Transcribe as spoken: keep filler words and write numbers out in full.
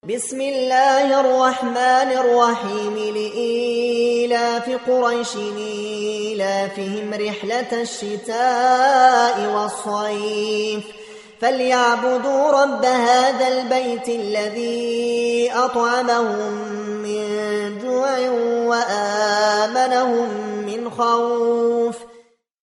بسم الله الرحمن الرحيم لإيلاف قريش إيلافهم رحلة الشتاء والصيف فليعبدوا رب هذا البيت الذي أطعمهم من جوع وآمنهم من خوف